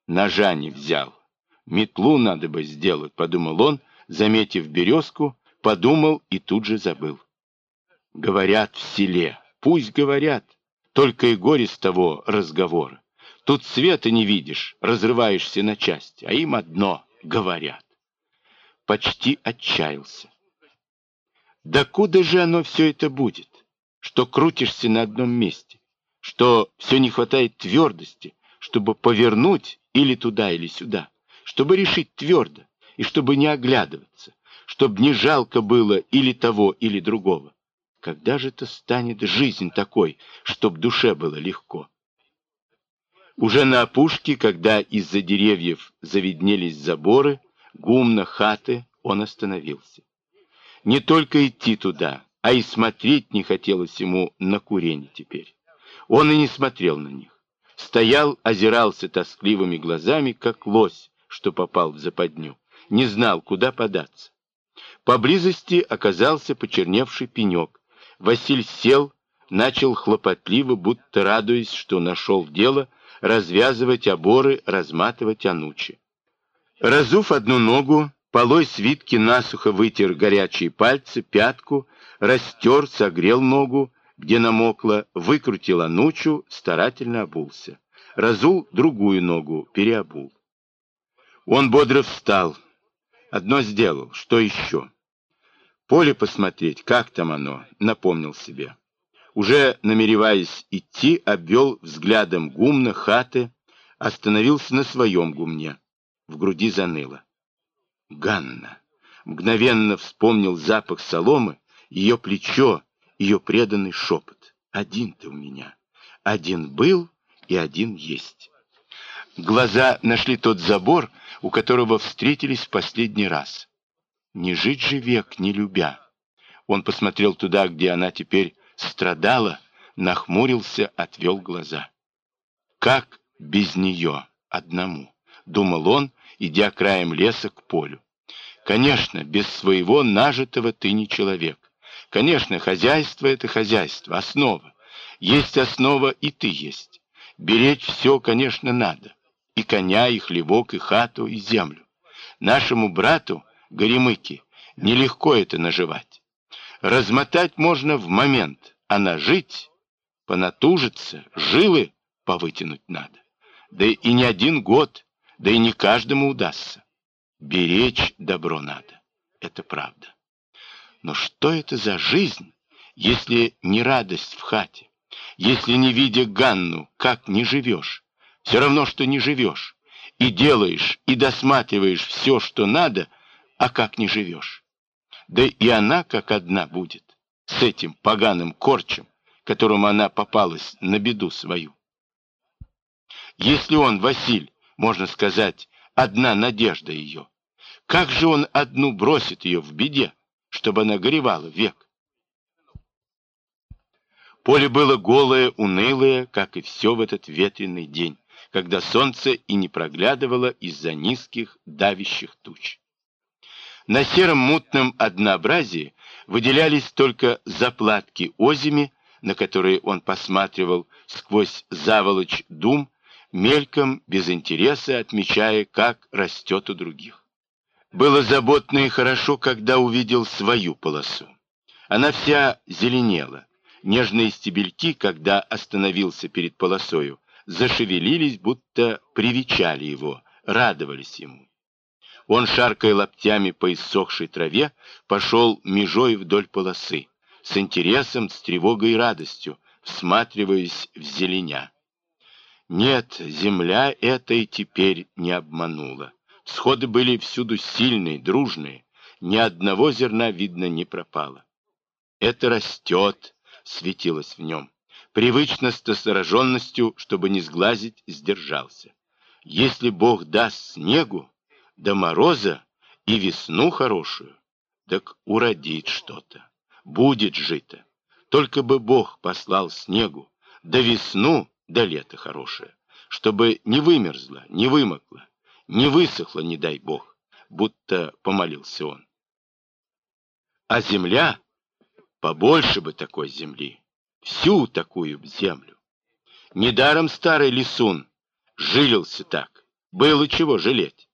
ножа не взял. Метлу надо бы сделать, подумал он, заметив березку, подумал и тут же забыл. Говорят в селе, пусть говорят, только и горе с того разговора. Тут света не видишь, разрываешься на части, а им одно говорят. Почти отчаялся. Да куда же оно все это будет? Что крутишься на одном месте, что все не хватает твердости, чтобы повернуть или туда, или сюда, чтобы решить твердо, и чтобы не оглядываться, чтобы не жалко было или того, или другого. Когда же это станет жизнь такой, чтоб душе было легко? Уже на опушке, когда из-за деревьев завиднелись заборы, гумна, хаты, он остановился. Не только идти туда, а и смотреть не хотелось ему на курень теперь. Он и не смотрел на них. Стоял, озирался тоскливыми глазами, как лось, что попал в западню. Не знал, куда податься. Поблизости оказался почерневший пенек. Василь сел, начал хлопотливо, будто радуясь, что нашел дело, развязывать оборы, разматывать анучи. Разув одну ногу, полой свитки насухо вытер горячие пальцы, пятку, растер, согрел ногу, где намокло, выкрутил анучу, старательно обулся. Разул другую ногу, переобул. Он бодро встал. Одно сделал, что еще? Поле посмотреть, как там оно, напомнил себе. Уже намереваясь идти, обвел взглядом гумна, хаты, остановился на своем гумне. В груди заныло. Ганна. Мгновенно вспомнил запах соломы, ее плечо, ее преданный шепот. Один ты у меня. Один был и один есть. Глаза нашли тот забор, у которого встретились в последний раз. Не жить же век, не любя. Он посмотрел туда, где она теперь страдала, нахмурился, отвел глаза. Как без нее одному, думал он, идя краем леса к полю. Конечно, без своего нажитого ты не человек. Конечно, хозяйство — это хозяйство, основа. Есть основа, и ты есть. Беречь все, конечно, надо. И коня, и хлевок, и хату, и землю. Нашему брату, Горемыке, нелегко это наживать. Размотать можно в момент, а нажить, понатужиться, жилы повытянуть надо. Да и не один год, да и не каждому удастся. Беречь добро надо, это правда. Но что это за жизнь, если не радость в хате? Если не видя Ганну, как не живешь? Все равно, что не живешь. И делаешь, и досматриваешь все, что надо, а как не живешь? Да и она как одна будет, с этим поганым корчем, которому она попалась на беду свою. Если он, Василь, можно сказать, одна надежда ее, как же он одну бросит ее в беде, чтобы она горевала век? Поле было голое, унылое, как и все в этот ветреный день, когда солнце и не проглядывало из-за низких давящих туч. На сером мутном однообразии выделялись только заплатки озими, на которые он посматривал сквозь заволочь дум, мельком, без интереса, отмечая, как растет у других. Было заботно и хорошо, когда увидел свою полосу. Она вся зеленела. Нежные стебельки, когда остановился перед полосою, зашевелились, будто привечали его, радовались ему. Он, шаркая локтями по иссохшей траве, пошел межой вдоль полосы, с интересом, с тревогой и радостью, всматриваясь в зеленя. Нет, земля эта и теперь не обманула. Всходы были всюду сильные, дружные, ни одного зерна, видно, не пропало. Это растет, светилось в нем. Привычно с настороженностью, чтобы не сглазить, сдержался. Если Бог даст снегу, до мороза и весну хорошую, так уродит что-то, будет жито. Только бы Бог послал снегу, да весну, да лето хорошее, чтобы не вымерзло, не вымокло, не высохло, не дай Бог, будто помолился он. А земля, побольше бы такой земли, всю такую землю. Недаром старый лисун жилился так, Было чего жалеть.